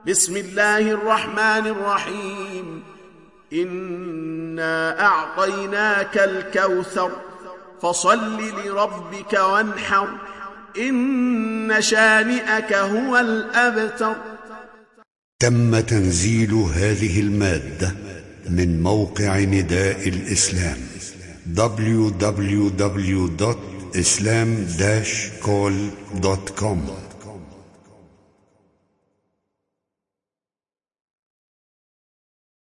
بسم الله الرحمن الرحيم. إنا أعطيناك الكوثر فصل لربك وانحر إن شانئك هو الأبتر. تم تنزيل هذه المادة من موقع نداء الإسلام www.islam-call.com